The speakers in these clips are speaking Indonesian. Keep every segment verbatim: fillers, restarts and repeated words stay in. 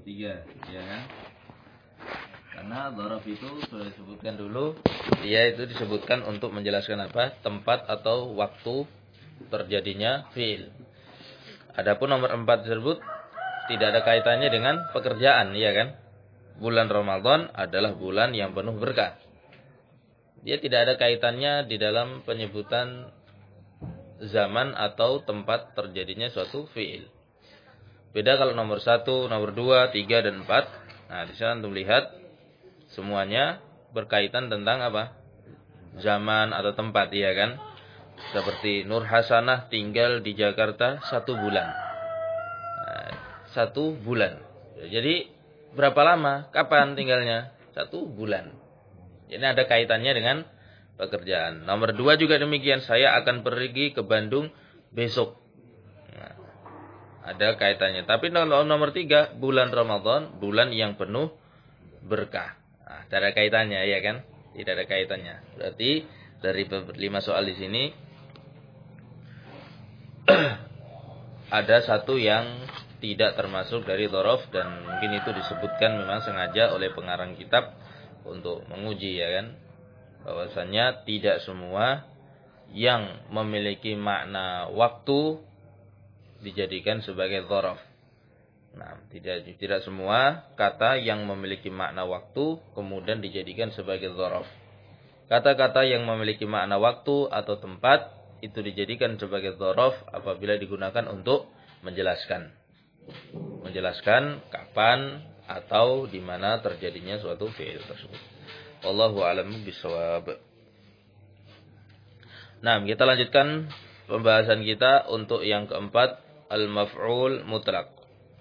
tiga, ya kan? Karena dzaraf itu sudah disebutkan dulu, dia itu disebutkan untuk menjelaskan apa? Tempat atau waktu terjadinya fi'il. Adapun nomor empat tersebut tidak ada kaitannya dengan pekerjaan, ya kan? Bulan Ramadan adalah bulan yang penuh berkah. Dia tidak ada kaitannya di dalam penyebutan zaman atau tempat terjadinya suatu fi'il. Beda kalau nomor satu, nomor dua, tiga, dan empat. Nah, di sana untuk lihat semuanya berkaitan tentang apa? Zaman atau tempat, ya kan? Seperti Nur Hasanah tinggal di Jakarta satu bulan. Nah, satu bulan. Jadi berapa lama? Kapan tinggalnya? Satu bulan. Ini ada kaitannya dengan pekerjaan. Nomor dua juga demikian. Saya akan pergi ke Bandung besok. Nah, ada kaitannya. Tapi nomor tiga, bulan Ramadan, bulan yang penuh berkah. Nah, tidak ada kaitannya, ya kan? Tidak ada kaitannya. Berarti dari lima soal di sini ada satu yang tidak termasuk dari dzaraf, dan mungkin itu disebutkan memang sengaja oleh pengarang kitab untuk menguji, ya kan? Bahwasanya tidak semua yang memiliki makna waktu dijadikan sebagai dzaraf. Nah, tidak tidak semua kata yang memiliki makna waktu kemudian dijadikan sebagai dzaraf. Kata-kata yang memiliki makna waktu atau tempat itu dijadikan sebagai dzaraf apabila digunakan untuk menjelaskan. Menjelaskan kapan atau di mana terjadinya suatu fi'il tersebut. Wallahu a'lam bishawab. Nah, kita lanjutkan pembahasan kita untuk yang keempat, al-maf'ul mutlaq.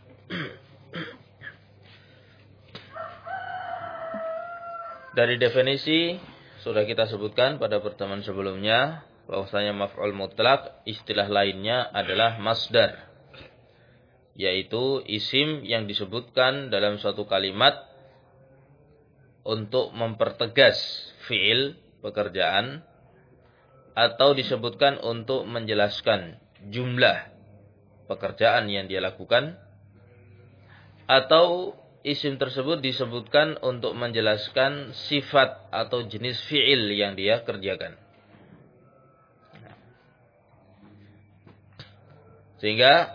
Dari definisi sudah kita sebutkan pada pertemuan sebelumnya bahwasanya maf'ul mutlaq istilah lainnya adalah masdar, yaitu isim yang disebutkan dalam suatu kalimat untuk mempertegas fi'il pekerjaan atau disebutkan untuk menjelaskan jumlah pekerjaan yang dia lakukan, atau isim tersebut disebutkan untuk menjelaskan sifat atau jenis fi'il yang dia kerjakan. Sehingga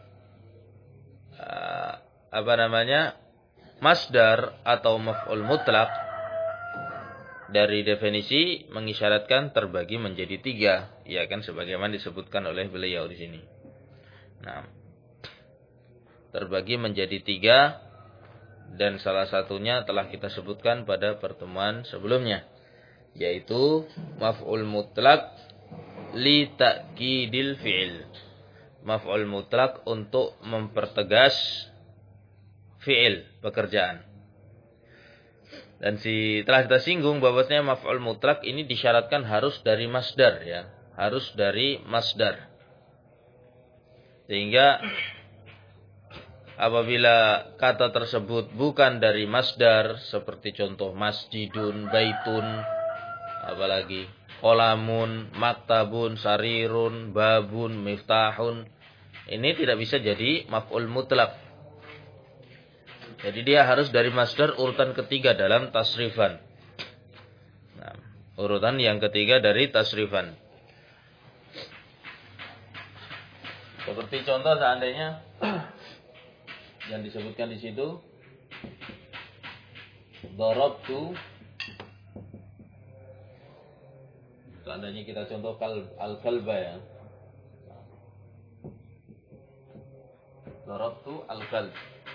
uh, apa namanya? Masdar atau maf'ul mutlaq dari definisi mengisyaratkan terbagi menjadi tiga, ya kan, sebagaimana disebutkan oleh beliau di sini. Nah, terbagi menjadi tiga, dan salah satunya telah kita sebutkan pada pertemuan sebelumnya, yaitu maf'ul mutlaq li ta'kidil fi'il. Maf'ul mutlaq untuk mempertegas fi'il pekerjaan. Dan si telah kita singgung bahwasanya maf'ul mutlaq ini disyaratkan harus dari masdar, ya, harus dari masdar. Sehingga apabila kata tersebut bukan dari masdar, seperti contoh masjidun, baitun, apalagi qolamun, maktabun, sarirun, babun, miftahun, ini tidak bisa jadi maf'ul mutlaq. Jadi dia harus dari masdar urutan ketiga dalam tasrifan. Nah, urutan yang ketiga dari tasrifan. Seperti contoh seandainya yang disebutkan di situ darabtu, seandainya kita contoh al-kalba, ya, darabtu al-kalb,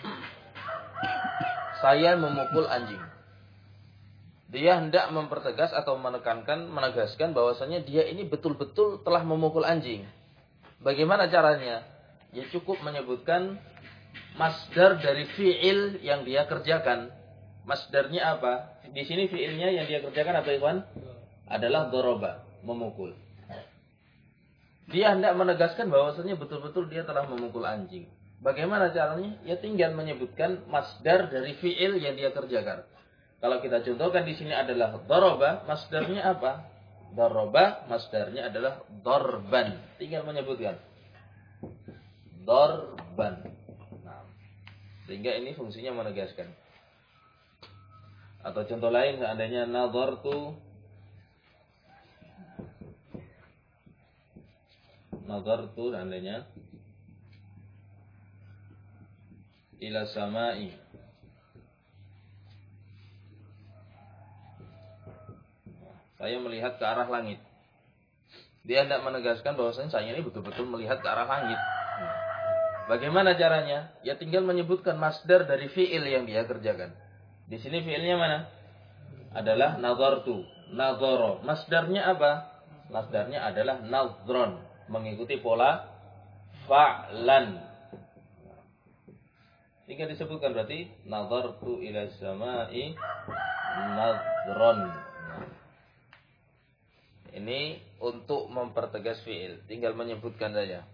saya memukul anjing. Dia hendak mempertegas atau menekankan, menegaskan bahwasanya dia ini betul-betul telah memukul anjing. Bagaimana caranya? Ya cukup menyebutkan masdar dari fi'il yang dia kerjakan. Masdarnya apa? Di sini fi'ilnya yang dia kerjakan apa, Ikhwan? Adalah daraba, memukul. Dia hendak menegaskan bahwasanya betul-betul dia telah memukul anjing. Bagaimana caranya? Ya tinggal menyebutkan masdar dari fi'il yang dia kerjakan. Kalau kita contohkan di sini adalah daraba, masdarnya apa? Daraba, masdarnya adalah darban. Tinggal menyebutkan darban. Nah, Sehingga ini fungsinya menegaskan. Atau contoh lain seandainya nazartu nazartu seandainya ila samai, saya melihat ke arah langit. Dia hendak menegaskan bahwasanya saya ini betul-betul melihat ke arah langit. Bagaimana caranya? Ya tinggal menyebutkan masdar dari fi'il yang dia kerjakan. Di sini fi'ilnya mana? Adalah nazartu, nazara. Masdarnya apa? Masdarnya adalah nazron, mengikuti pola fa'lan. Tinggal disebutkan berarti nazartu ila samai nazron. Ini untuk mempertegas fi'il, tinggal menyebutkan saja.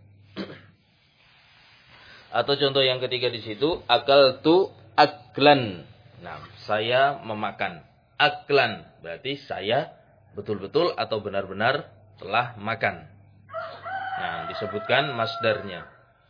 Atau contoh yang ketiga di situ, akaltu aklan. Nah, saya memakan. Aklan berarti saya betul-betul atau benar-benar telah makan. Nah, disebutkan masdarnya.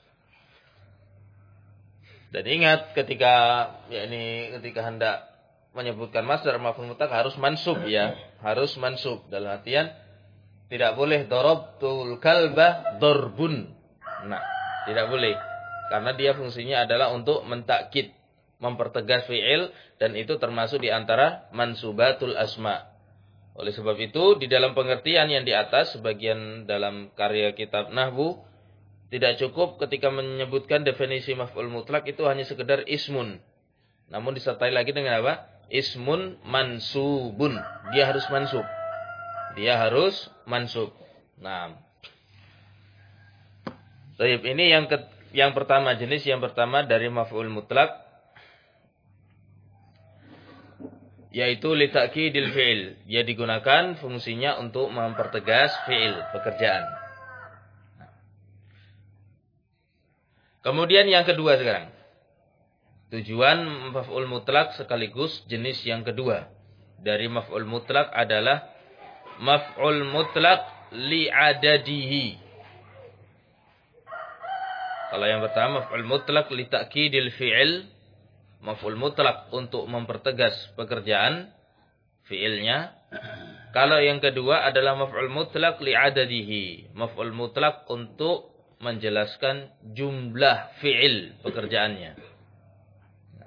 Dan ingat ketika ya ini ketika hendak menyebutkan masdar maf'ul mutlaq harus mansub ya, harus mansub dalam artian tidak boleh darabtul kalba darbun. Nah, tidak boleh. Karena dia fungsinya adalah untuk mentakkid, mempertegas fi'il, dan itu termasuk di antara mansubatul asma. Oleh sebab itu, di dalam pengertian yang di atas, sebagian dalam karya kitab Nahwu, tidak cukup ketika menyebutkan definisi maf'ul mutlak itu hanya sekedar ismun. Namun disertai lagi dengan apa? Ismun mansubun. Dia harus mansub. Dia harus mansub. Nah, baik, ini yang ke Yang pertama, jenis yang pertama dari maf'ul mutlaq, yaitu li ta'kidil fi'il. Dia digunakan fungsinya untuk mempertegas fi'il, pekerjaan. Kemudian yang kedua sekarang. Tujuan maf'ul mutlaq sekaligus jenis yang kedua dari maf'ul mutlaq adalah maf'ul mutlaq li adadihi. Kalau yang pertama maf'ul mutlaq li ta'kidil fi'il, maf'ul mutlaq untuk mempertegas pekerjaan fi'ilnya. Kalau yang kedua adalah maf'ul mutlaq li adadihi, maf'ul mutlaq untuk menjelaskan jumlah fi'il pekerjaannya. Nah.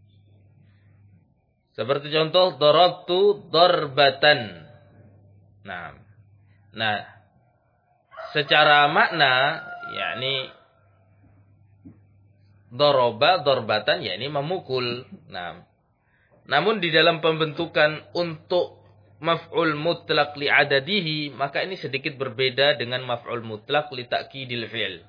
Seperti contoh darabtu darbatan. Nah. Nah, secara makna yakni doroba, dorbatan, ya ini memukul. Nah, namun di dalam pembentukan untuk maf'ul mutlaq li adadihi, maka ini sedikit berbeda dengan maf'ul mutlaq li ta'kidil fi'il.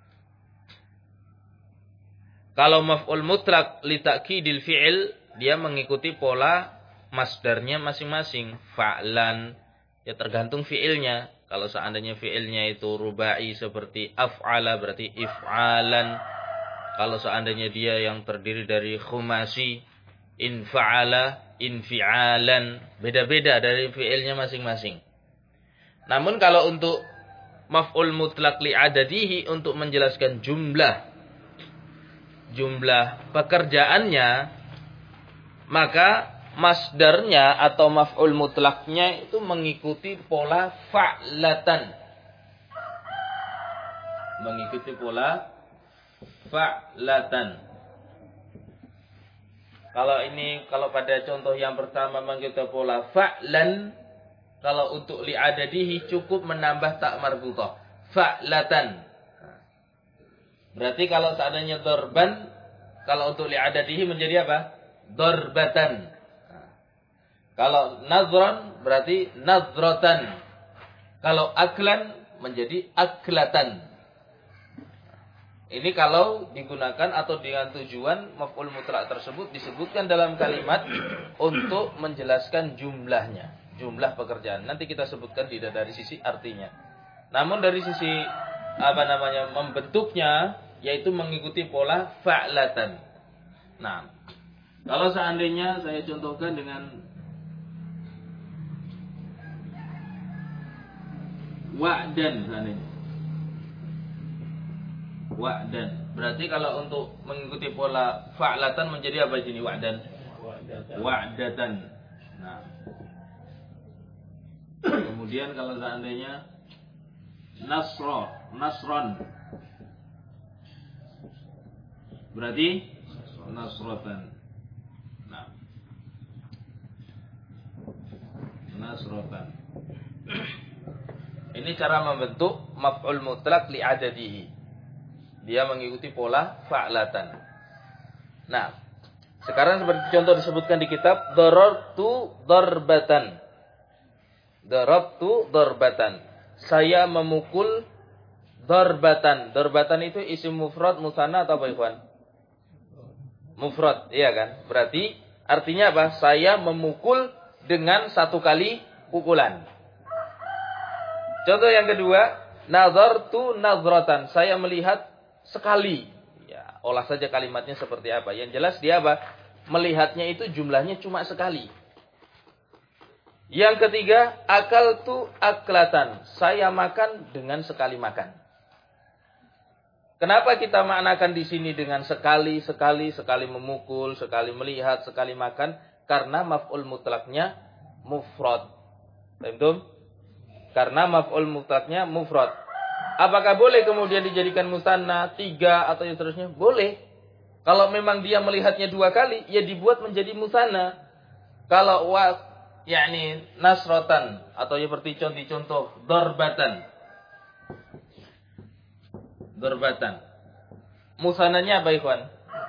Kalau maf'ul mutlaq li ta'kidil fi'il, dia mengikuti pola masdarnya masing-masing. Fa'lan, ya tergantung fi'ilnya. Kalau seandainya fi'ilnya itu rubai seperti af'ala, berarti if'alan. Kalau seandainya dia yang terdiri dari khumasi, infa'ala, infi'alan. Beda-beda dari fi'ilnya masing-masing. Namun kalau untuk maf'ul mutlaq li adadihi, untuk menjelaskan jumlah, jumlah pekerjaannya, maka masdarnya atau maf'ul mutlaqnya itu mengikuti pola fa'latan. Mengikuti pola fa'latan. Kalau ini, kalau pada contoh yang pertama mengikuti pola fa'lan, kalau untuk li'adadihi cukup menambah tak marbutah. Fa'latan. Berarti kalau seandainya dorban, kalau untuk li'adadihi menjadi apa? Dorbatan. Kalau nazron berarti nazrotan. Kalau aklan menjadi aklatan. Ini kalau digunakan atau dengan tujuan maf'ul mutlaq tersebut disebutkan dalam kalimat untuk menjelaskan jumlahnya, jumlah pekerjaan. Nanti kita sebutkan tidak dari sisi artinya. Namun dari sisi apa namanya membentuknya, yaitu mengikuti pola fa'latan. Nah, kalau seandainya saya contohkan dengan wa'dan seandainya. Wa'dan. Berarti kalau untuk mengikuti pola fa'latan menjadi apa sini wa'dan? Wa'datan. Nah. Kemudian kalau seandainya nasro, nasron. Berarti nasrotan. Nah. Nasrotan. Ini cara membentuk maf'ul mutlaq li'adadihi. Dia mengikuti pola fa'latan. Nah, sekarang seperti contoh disebutkan di kitab darabtu darbatan. Darabtu darbatan. Saya memukul darbatan. Darbatan itu isim mufrad musanna atau apa, Ikhwan? Mufrad, iya kan? Berarti artinya apa? Saya memukul dengan satu kali pukulan. Contoh yang kedua, nazartu nazratan. Saya melihat sekali. Ya, olah saja kalimatnya seperti apa. Yang jelas dia apa? Melihatnya itu jumlahnya cuma sekali. Yang ketiga, akaltu aklatan. Saya makan dengan sekali makan. Kenapa kita maknakan di sini dengan sekali, sekali, sekali memukul, sekali melihat, sekali makan? Karena maf'ul mutlaknya mufrad. Paham? Karena maf'ul mutlaknya mufrad. Apakah boleh kemudian dijadikan musanna tiga atau yang seterusnya? Boleh. Kalau memang dia melihatnya dua kali, ya dibuat menjadi musanna. Kalau wa, yakni nasrotan atau seperti contoh-contoh darbatan. Darbatan. Musananya apa, Ikhwan?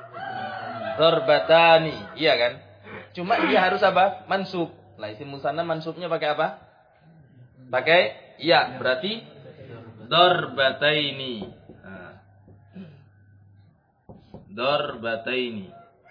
Darbatani, iya kan? Cuma dia harus apa? Mansub. Nah, isim musanna mansubnya pakai apa? Pakai ya, berarti darbataini. Nah. Darbataini.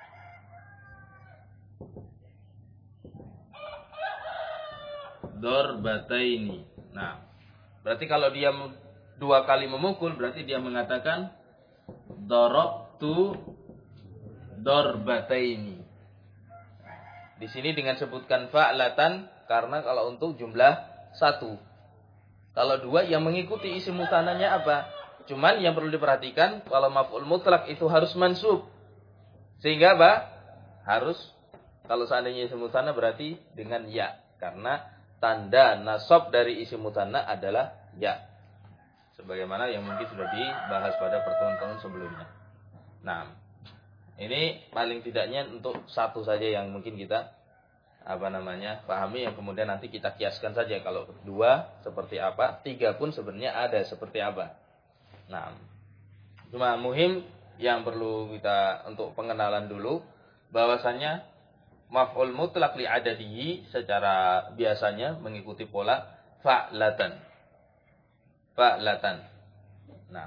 Darbataini. Nah, berarti kalau dia dua kali memukul, berarti dia mengatakan darabtu darbataini. Di sini dengan sebutkan fa'latan karena kalau untuk jumlah satu. Kalau dua yang mengikuti isim musananya apa? Cuman yang perlu diperhatikan kalau maf'ul mutlak itu harus mansub. Sehingga apa? Harus kalau seandainya isim musanna berarti dengan ya, karena tanda nasab dari isim musanna adalah ya. Sebagaimana yang mungkin sudah dibahas pada pertemuan-pertemuan sebelumnya. Nah, ini paling tidaknya untuk satu saja yang mungkin kita apa namanya pahami, yang kemudian nanti kita kiaskan saja kalau dua seperti apa, tiga pun sebenarnya ada seperti apa. Nah, cuma muhim yang perlu kita untuk pengenalan dulu bahwasanya maf'ul mutlaq li adadihi secara biasanya mengikuti pola fa'latan. Fa'latan. Nah,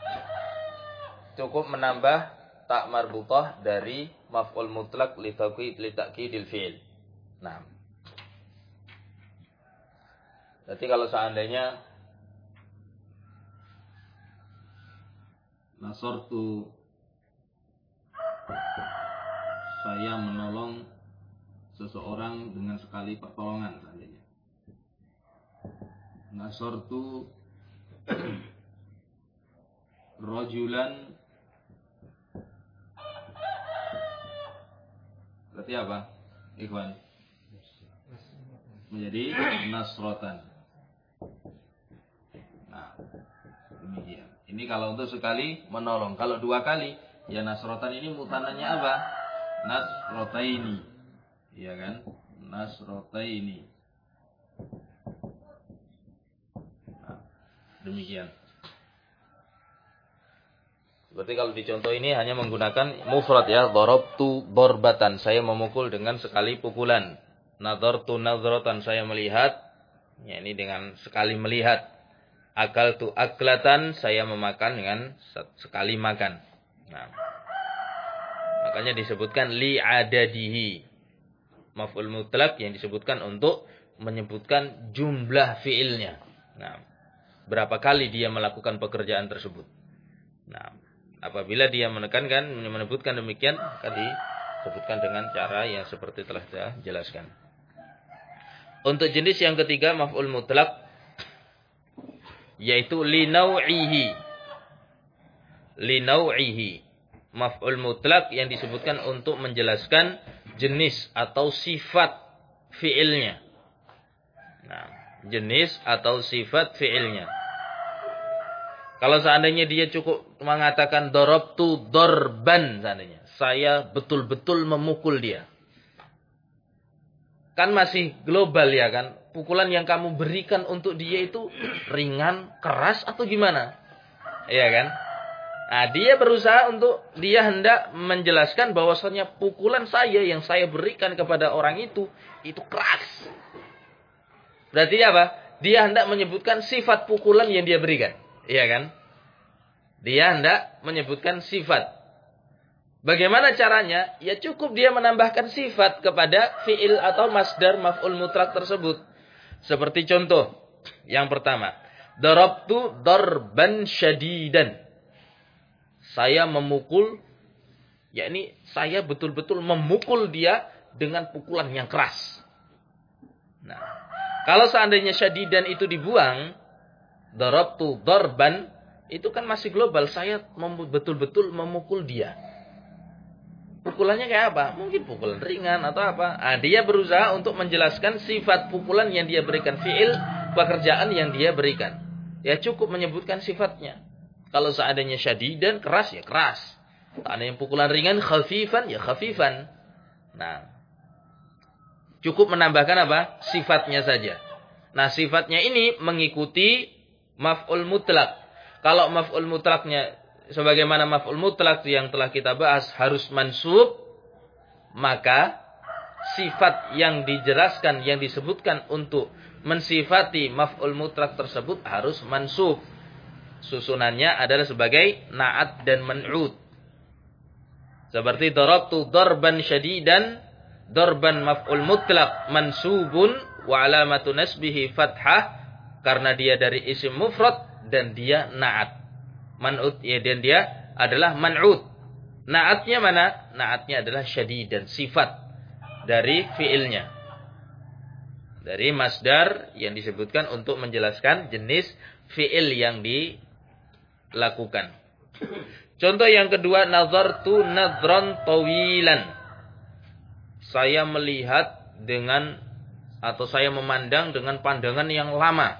cukup menambah tak marbutah dari maf'ul mutlaq li taqid li ta'kidil fi'il. Nah, berarti kalau seandainya nasortu, saya menolong seseorang dengan sekali pertolongan seandainya. Nasortu rojulan, berarti apa, Ikhwan? Menjadi nasrotan. Nah, demikian. Ini kalau untuk sekali menolong. Kalau dua kali, ya nasrotan ini mutanannya apa? Nasrotaini. Iya kan? Nasrotaini. Nah, demikian. Seperti kalau di contoh ini hanya menggunakan mufrad ya. Darabtu darbatan. Saya memukul dengan sekali pukulan. Nadartu nazratan, saya melihat, ya ini dengan sekali melihat. Akaltu aklatan, saya memakan dengan sekali makan. Nah, makanya disebutkan li adadihi. Maf'ul mutlaq yang disebutkan untuk menyebutkan jumlah fiilnya. Nah, berapa kali dia melakukan pekerjaan tersebut. Nah, apabila dia menekankan, menyebutkan demikian, maka disebutkan dengan cara yang seperti telah saya jelaskan. Untuk jenis yang ketiga maf'ul mutlaq yaitu li nau'ihi. li naw'ihi. Maf'ul mutlak yang disebutkan untuk menjelaskan jenis atau sifat fi'ilnya. Nah, jenis atau sifat fi'ilnya. Kalau seandainya dia cukup mengatakan darabtu darban seandainya, saya betul-betul memukul dia. Kan masih global ya kan? Pukulan yang kamu berikan untuk dia itu ringan, keras atau gimana? Iya kan? Nah, dia berusaha untuk, dia hendak menjelaskan bahwasanya pukulan saya yang saya berikan kepada orang itu, itu keras. Berarti apa? Dia hendak menyebutkan sifat pukulan yang dia berikan. Iya kan? Dia hendak menyebutkan sifat. Bagaimana caranya? Ya cukup dia menambahkan sifat kepada fi'il atau masdar maf'ul mutlak tersebut. Seperti contoh. Yang pertama. Darabtu darban syadidan. Saya memukul, yakni saya betul-betul memukul dia dengan pukulan yang keras. Nah, kalau seandainya syadidan itu dibuang, darabtu darban, itu kan masih global. Saya betul-betul memukul dia. Pukulannya kayak apa? Mungkin pukulan ringan atau apa. Nah, dia berusaha untuk menjelaskan sifat pukulan yang dia berikan. Fi'il, pekerjaan yang dia berikan. Ya cukup menyebutkan sifatnya. Kalau seandainya syadidan, keras ya keras. Seandainya pukulan ringan, khafifan ya khafifan. Nah, cukup menambahkan apa? Sifatnya saja. Nah, sifatnya ini mengikuti maf'ul mutlak. Kalau maf'ul mutlaknya, sebagaimana maf'ul mutlak yang telah kita bahas, harus mansub, maka sifat yang dijelaskan, yang disebutkan untuk mensifati maf'ul mutlak tersebut harus mansub. Susunannya adalah sebagai na'at dan man'ud. Seperti darabtu darban syadidan, darban maf'ul mutlak mansubun wa alamatu nasbihi fathah, karena dia dari isim mufrad dan dia na'at. Man'ud ya, dan dia adalah man'ud. Na'atnya mana? Na'atnya adalah syadidan, sifat dari fi'ilnya. Dari masdar yang disebutkan untuk menjelaskan jenis fi'il yang dilakukan. Contoh yang kedua, nazartu nadran tawilan. Saya melihat dengan, atau saya memandang dengan pandangan yang lama.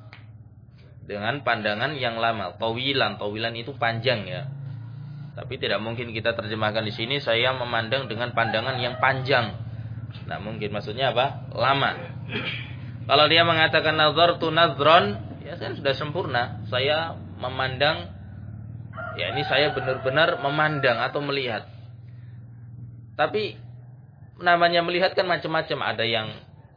Dengan pandangan yang lama. Tawilan, tawilan itu panjang ya. Tapi tidak mungkin kita terjemahkan di sini saya memandang dengan pandangan yang panjang. Nah, mungkin maksudnya apa? Lama. Kalau dia mengatakan nazartu nadran, ya kan sudah sempurna. Saya memandang, ya ini saya benar-benar memandang atau melihat. Tapi namanya melihat kan macam-macam. Ada yang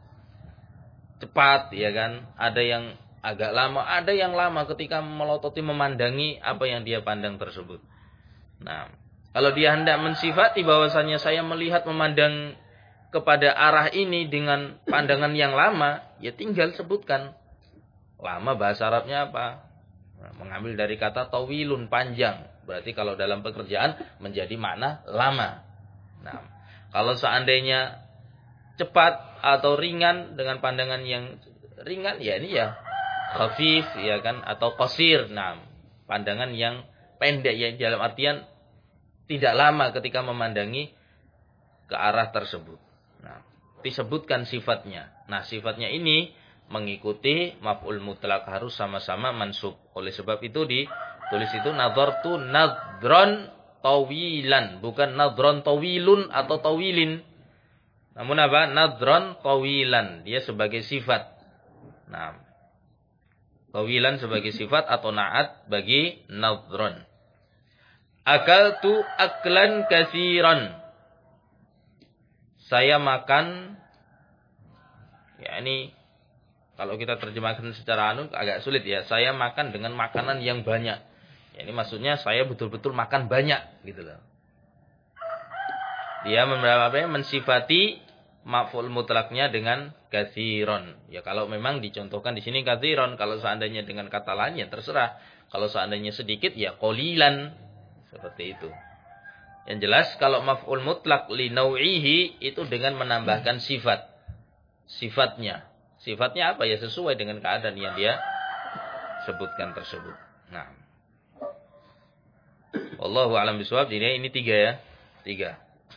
cepat, ya kan? Ada yang agak lama. Ada yang lama ketika melototi memandangi apa yang dia pandang tersebut. Nah, kalau dia hendak mensifati bahwasannya saya melihat memandang kepada arah ini dengan pandangan yang lama, ya tinggal sebutkan. Lama bahasa Arabnya apa? Nah, mengambil dari kata tawilun, panjang. Berarti kalau dalam pekerjaan menjadi makna lama. Nah, kalau seandainya cepat atau ringan dengan pandangan yang ringan, ya ini ya khafif, ya kan, atau qasir. Nah, pandangan yang pendek, yang dalam artian tidak lama ketika memandangi ke arah tersebut. Nah, disebutkan sifatnya. Nah, sifatnya ini mengikuti maf'ul mutlak, harus sama-sama mansub. Oleh sebab itu ditulis itu nazartu nadron tawilan, bukan nadron tawilun atau tawilin. Namun apa? Nadron tawilan, dia sebagai sifat. Nah, tawilan sebagai sifat atau na'at bagi nadron. Akaltu aklan katsiran. Saya makan, ya ini kalau kita terjemahkan secara anu agak sulit ya. Saya makan dengan makanan yang banyak. Ya, ini maksudnya saya betul-betul makan banyak gitu loh. Dia apa ya, mensifati maf'ul mutlaknya dengan katsiran. Ya kalau memang dicontohkan di sini katsiran, kalau seandainya dengan kata lain ya terserah. Kalau seandainya sedikit ya qalilan. Seperti itu. Yang jelas kalau maf'ul mutlak li nau'ihi itu dengan menambahkan sifat. Sifatnya. Sifatnya apa ya, sesuai dengan keadaan yang dia sebutkan tersebut. Nah. Wallahu a'lam bishawab. Ini ini tiga ya. Tiga.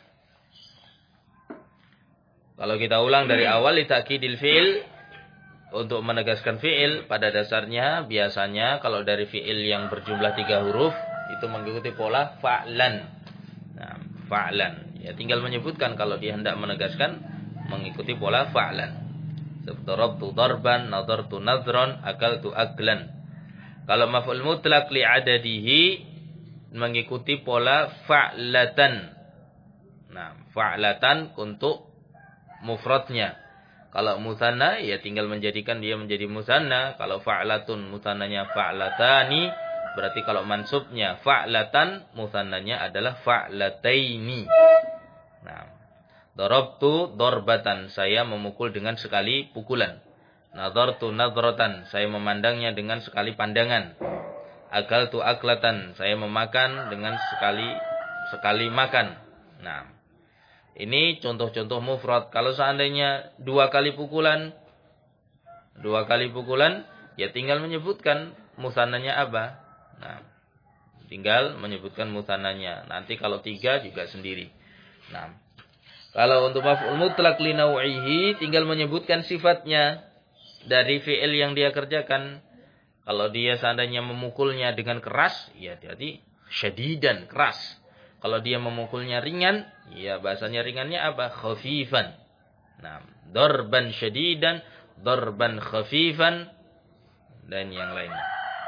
Kalau kita ulang dari awal, litakidil fi'il, untuk menegaskan fi'il, pada dasarnya biasanya kalau dari fi'il yang berjumlah tiga huruf itu mengikuti pola fa'lan. Nah, fa'lan. Ya tinggal menyebutkan kalau dia hendak menegaskan mengikuti pola fa'lan. Darabtu darban, nadartu nadran, akaltu aklan. Kalau maf'ul mutlaq li adadihi mengikuti pola fa'latan. Nah, fa'latan untuk mufradnya. Kalau musanna ya tinggal menjadikan dia menjadi musanna. Kalau fa'latun musannanya fa'latani, berarti kalau mansubnya fa'latan, musannanya adalah fa'lataini. Nah, darabtu darbatan, saya memukul dengan sekali pukulan. Nadartu nadratan, saya memandangnya dengan sekali pandangan. Akaltu aklatan, saya memakan dengan sekali sekali makan. Nah, ini contoh-contoh mufrad. Kalau seandainya dua kali pukulan, dua kali pukulan, ya tinggal menyebutkan musannanya apa. Nah, tinggal menyebutkan musannanya. Nanti kalau tiga juga sendiri. Nah, kalau untuk maf'ul mutlaq li naw'ihi tinggal menyebutkan sifatnya dari fi'il yang dia kerjakan. Kalau dia seandainya memukulnya dengan keras, ya jadi syadidan, keras. Kalau dia memukulnya ringan, ya bahasanya ringannya apa? Khafifan. Nah, darban syadidan, darban khafifan, dan yang lainnya.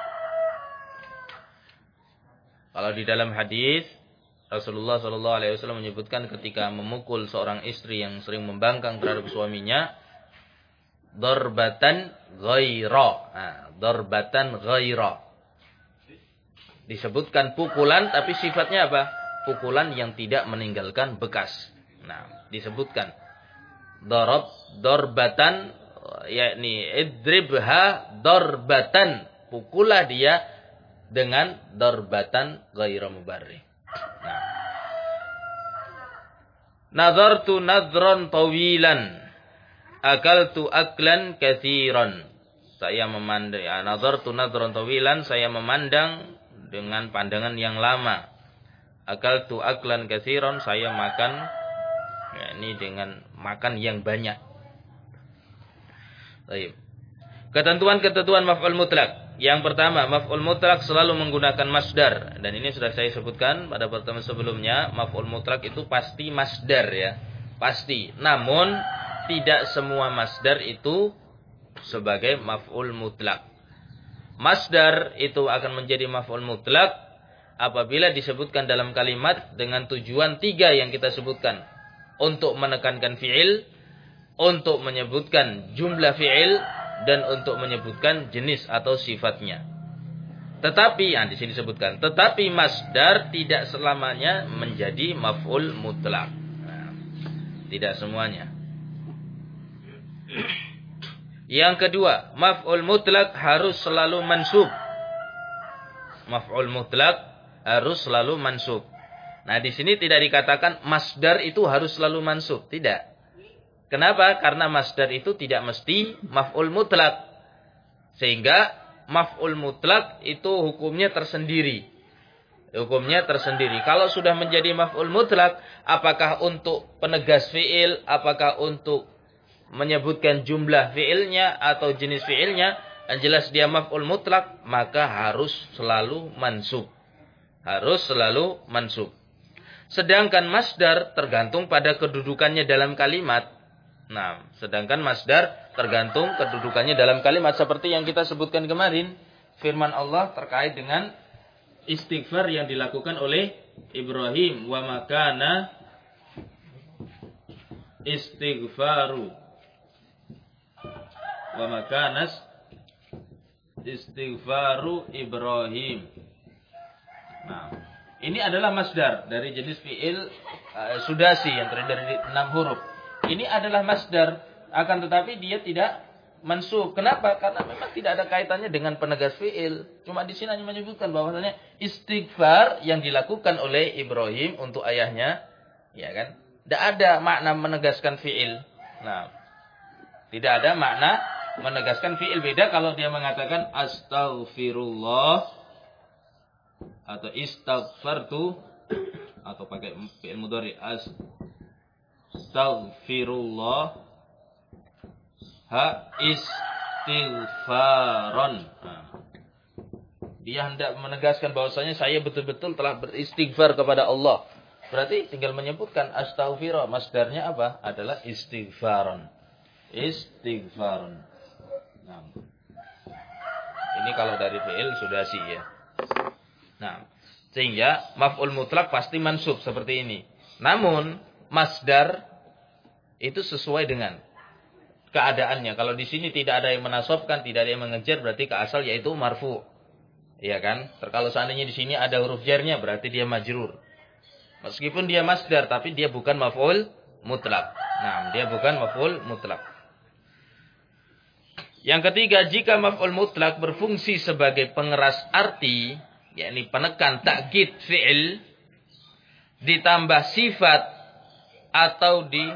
Kalau di dalam hadis Rasulullah shallallahu alaihi wasallam menyebutkan ketika memukul seorang istri yang sering membangkang terhadap suaminya, darbatan ghaira. Nah, darbatan ghaira. Disebutkan pukulan tapi sifatnya apa? Pukulan yang tidak meninggalkan bekas. Nah, disebutkan darab darbatan, yakni idribha darbatan. Pukullah dia dengan darbatan ghaira mubarrih. Nah. Nadartu nadran tawilan, akaltu aklan katsiran. Saya memandang, ya, nadartu nadran tawilan, saya memandang dengan pandangan yang lama. Akaltu aklan katsiran, saya makan, ya, ini dengan makan yang banyak. Baik. Ketentuan-ketentuan maf'ul mutlaq. Yang pertama, maf'ul mutlaq selalu menggunakan masdar, dan ini sudah saya sebutkan pada pertemuan sebelumnya. Maf'ul mutlaq itu pasti masdar, ya. Pasti. Namun tidak semua masdar itu sebagai maf'ul mutlaq. Masdar itu akan menjadi maf'ul mutlaq apabila disebutkan dalam kalimat dengan tujuan tiga yang kita sebutkan. Untuk menekankan fi'il, untuk menyebutkan jumlah fi'il, dan untuk menyebutkan jenis atau sifatnya. Tetapi, yang di sini disebutkan, tetapi masdar tidak selamanya menjadi maf'ul mutlaq. Nah, tidak semuanya. Yang kedua, maf'ul mutlaq harus selalu mansub. Maf'ul mutlaq harus selalu mansub. Nah, di sini tidak dikatakan masdar itu harus selalu mansub, tidak. Kenapa? Karena masdar itu tidak mesti maf'ul mutlaq. Sehingga maf'ul mutlaq itu hukumnya tersendiri. Hukumnya tersendiri. Kalau sudah menjadi maf'ul mutlaq, apakah untuk penegas fi'il, apakah untuk menyebutkan jumlah fi'ilnya atau jenis fi'ilnya, yang jelas dia maf'ul mutlaq, maka harus selalu mansub. Harus selalu mansub. Sedangkan masdar tergantung pada kedudukannya dalam kalimat. Nah, sedangkan masdar tergantung kedudukannya dalam kalimat. Seperti yang kita sebutkan kemarin. Firman Allah terkait dengan istighfar yang dilakukan oleh Ibrahim. Wa makana istighfaru. Wa makanas istighfaru Ibrahim. Nah, ini adalah masdar dari jenis fi'il uh, sudasi yang terdiri dari enam huruf. Ini adalah masdar, akan tetapi dia tidak mansub. Kenapa? Karena memang tidak ada kaitannya dengan penegas fi'il. Cuma di sini hanya menyebutkan bahwasanya istighfar yang dilakukan oleh Ibrahim untuk ayahnya, ya kan? Tidak ada makna menegaskan fi'il. Nah, tidak ada makna menegaskan fi'il. Beda kalau dia mengatakan astaghfirullah atau istaghfartu atau pakai fi'il mudhari astaghfirullah ha istighfaron. Nah, dia hendak menegaskan bahwasanya saya betul-betul telah beristighfar kepada Allah. Berarti tinggal menyebutkan astaghfirullah, masdarnya apa? Adalah istighfaron. Istighfaron. Nah, ini kalau dari fi'il sudah sih ya. Nah, sehingga maf'ul mutlak pasti mansub seperti ini. Namun masdar itu sesuai dengan keadaannya. Kalau di sini tidak ada yang menasobkan, tidak ada yang mengejar, berarti ke asal yaitu marfu. Iya kan? Kalau seandainya di sini ada huruf jarnya, berarti dia majrur. Meskipun dia masdar, tapi dia bukan maf'ul mutlak. Nah, dia bukan maf'ul mutlak. Yang ketiga, jika maf'ul mutlak berfungsi sebagai pengeras arti, yakni penekan takkid fi'il, ditambah sifat atau di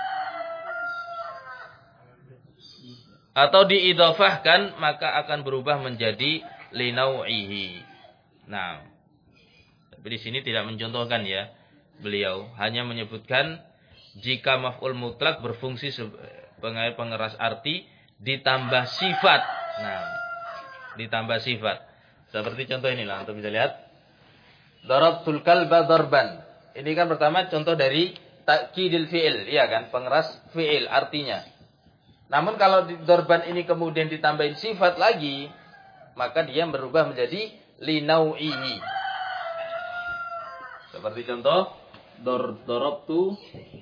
atau diidhafahkan, maka akan berubah menjadi linau'ihi. Nah, tapi di sini tidak mencontohkan ya. Beliau hanya menyebutkan jika maf'ul mutlak berfungsi sebagai pengeras arti ditambah sifat. Nah, ditambah sifat. Seperti contoh inilah, antum bisa lihat. Darabtul kalba darban. Ini kan pertama contoh dari takkidil fi'il, iya kan? Pengeras fi'il artinya. Namun kalau di darban ini kemudian ditambahin sifat lagi, maka dia berubah menjadi linau'ihi. Seperti contoh dor darabtu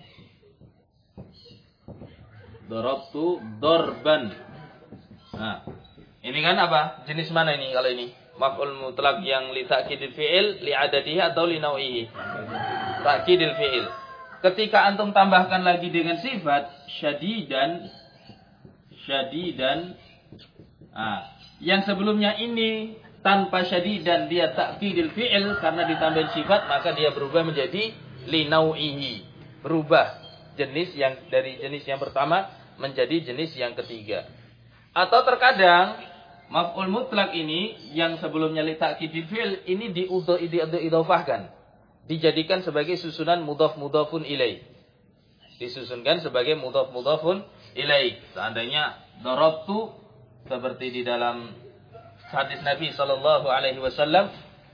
darabtu darban. Nah, ini kan apa? Jenis mana ini kalau ini? Maf'ul mutlak yang li ta'kidil fi'il, li adadihi atau li nau'ihi? Ta'kidil fi'il. Ketika antum tambahkan lagi dengan sifat syadidan, syadidan. Nah, yang sebelumnya ini tanpa syadidan dia ta'kidil fi'il karena ditambahin sifat, maka dia berubah menjadi li nau'ihi. Berubah jenis yang dari jenis yang pertama menjadi jenis yang ketiga. Atau terkadang maf'ul mutlak ini yang sebelumnya li ta'kidil fi'il ini diidhofahkan, dijadikan sebagai susunan mudhaf mudhafun ilaih. Disusunkan sebagai mudhaf mudhafun ilaih. Seandainya darabtu seperti di dalam hadis Nabi sallallahu alaihi wasallam,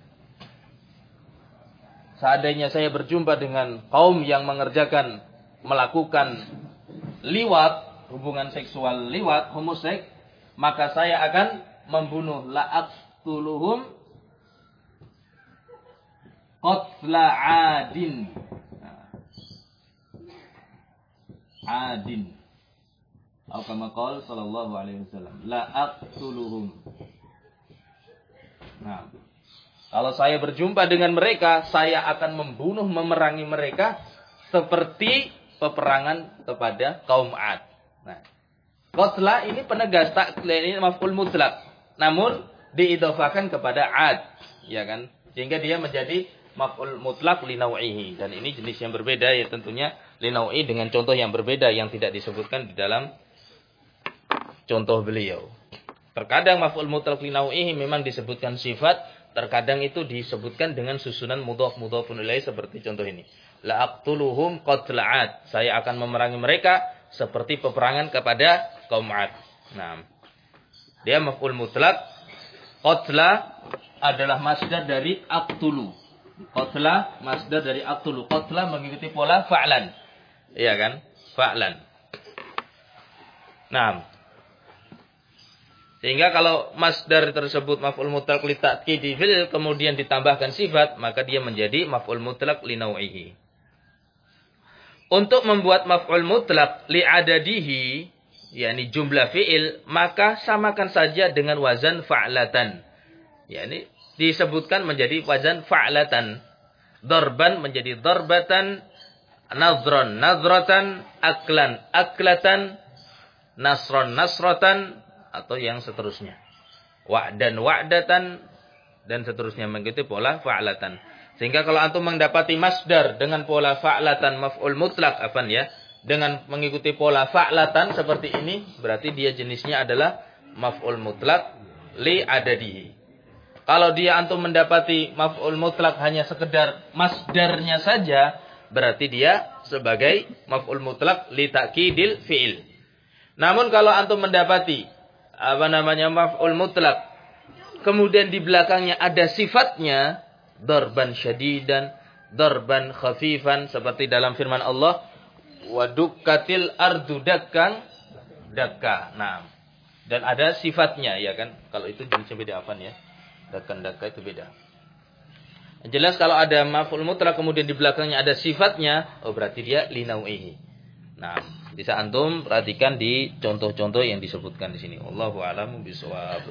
seandainya saya berjumpa dengan kaum yang mengerjakan melakukan liwat, hubungan seksual liwat, homoseks, maka saya akan membunuh la'aqtuluhum qatla 'adin. Adin. Atau kama qala sallallahu alaihi wasallam, la'aqtuluhum. Nah, kalau saya berjumpa dengan mereka, saya akan membunuh, memerangi mereka seperti peperangan kepada kaum 'Ad. Nah, qatla ini penegas taklil, ini maf'ul mutlak, namun diidhofahkan kepada 'ad, ya kan? Sehingga dia menjadi maf'ul mutlak li nau'ihi, dan ini jenis yang berbeda ya tentunya li nau'i dengan contoh yang berbeda yang tidak disebutkan di dalam contoh beliau. Terkadang maf'ul mutlak li nau'ihi memang disebutkan sifat, terkadang itu disebutkan dengan susunan mudhaf mudhafun ilaih seperti contoh ini. La'aqtuluhum qatla 'ad. Saya akan memerangi mereka seperti peperangan kepada kaum 'Ad. Nah, dia maf'ul mutlak. Qatla adalah masdar dari aqtulu. Qatla masdar dari aqtulu. Qatla mengikuti pola fa'lan. Iya kan? Fa'lan. Nah, sehingga kalau masdar tersebut maf'ul mutlak li ta'kidi fil kemudian ditambahkan sifat, maka dia menjadi maf'ul mutlak li nau'ihi. Untuk membuat maf'ul mutlak li adadihi, yakni jumlah fi'il, maka samakan saja dengan wazan fa'latan. Yakni disebutkan menjadi wazan fa'latan. Darban menjadi darbatan, nadhran nadratan, aklan aklatan, nasran nasratan, atau yang seterusnya. Wa'dan wa'datan, dan seterusnya mengikuti pola fa'latan. Sehingga kalau antum mendapati masdar dengan pola fa'latan maf'ul mutlak, apa ya? Dengan mengikuti pola fa'latan seperti ini, berarti dia jenisnya adalah maf'ul mutlak li adadihi. Kalau dia antum mendapati maf'ul mutlak hanya sekedar masdarnya saja, berarti dia sebagai maf'ul mutlak li ta'kidil fi'il. Namun kalau antum mendapati apa namanya maf'ul mutlak, kemudian di belakangnya ada sifatnya, darban syadidan, darban khafifan, seperti dalam firman Allah, wa dukkatil ardu dakkan dakka. Nah, dan ada sifatnya, ya kan? Kalau itu jenisnya beda apa ya? Dakkan dakka itu beda. Jelas kalau ada maf'ul mutlak kemudian di belakangnya ada sifatnya, oh berarti dia linau'ihi. Nah, bisa antum perhatikan di contoh-contoh yang disebutkan di sini. Wallahu a'lamu bishawab.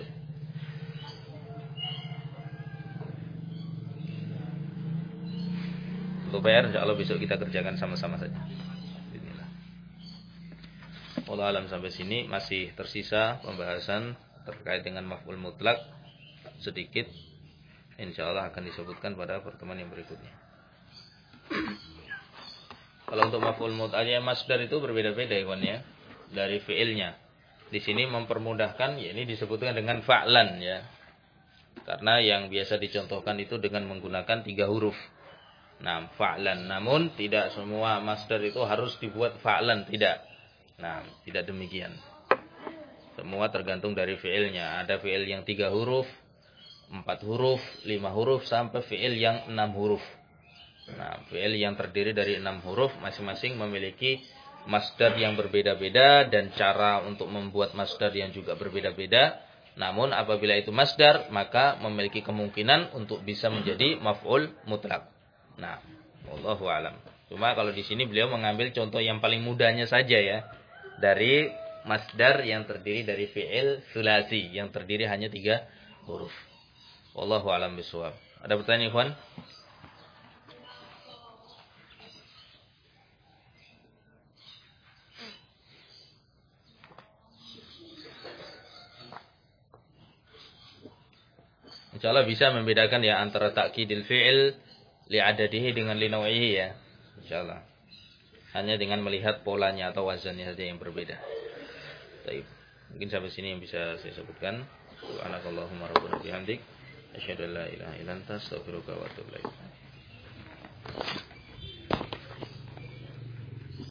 Untuk P R insyaallah besok kita kerjakan sama-sama saja. Bismillah. Wallahu a'lam sampai sini masih tersisa pembahasan terkait dengan maf'ul mutlak sedikit. Insyaallah akan disebutkan pada pertemuan yang berikutnya. Kalau untuk maf'ul mutlak ya masdar itu berbeda-beda ya kawan ya. Dari fi'ilnya. Di sini mempermudahkan, ya ini disebutkan dengan fa'lan ya. Karena yang biasa dicontohkan itu dengan menggunakan tiga huruf. Nah, fa'lan. Namun tidak semua masdar itu harus dibuat fa'lan, tidak. Nah, tidak demikian. Semua tergantung dari fi'ilnya. Ada fi'il yang tiga huruf, empat huruf, lima huruf, sampai fi'il yang enam huruf. Nah, fi'il yang terdiri dari enam huruf masing-masing memiliki masdar yang berbeda-beda dan cara untuk membuat masdar yang juga berbeda-beda. Namun apabila itu masdar, maka memiliki kemungkinan untuk bisa menjadi maf'ul mutlak. Nah, wallahu a'lam. Cuma kalau di sini beliau mengambil contoh yang paling mudahnya saja ya, dari masdar yang terdiri dari fi'il sulasi yang terdiri hanya tiga huruf. Wallahu a'lam bishawab. Ada pertanyaan, ikhwan? Insyaallah bisa membedakan ya antara ta'kidil fi'il li'adadihi dengan linau'ihi ya. Insyaallah. Hanya dengan melihat polanya atau wazannya saja yang berbeda. Baik. Mungkin sampai sini yang bisa saya sebutkan. Subhanakallahumma rabbana bihamdik asyhadu an la ilaha illa anta astaghfiruka wa atubu ilaik.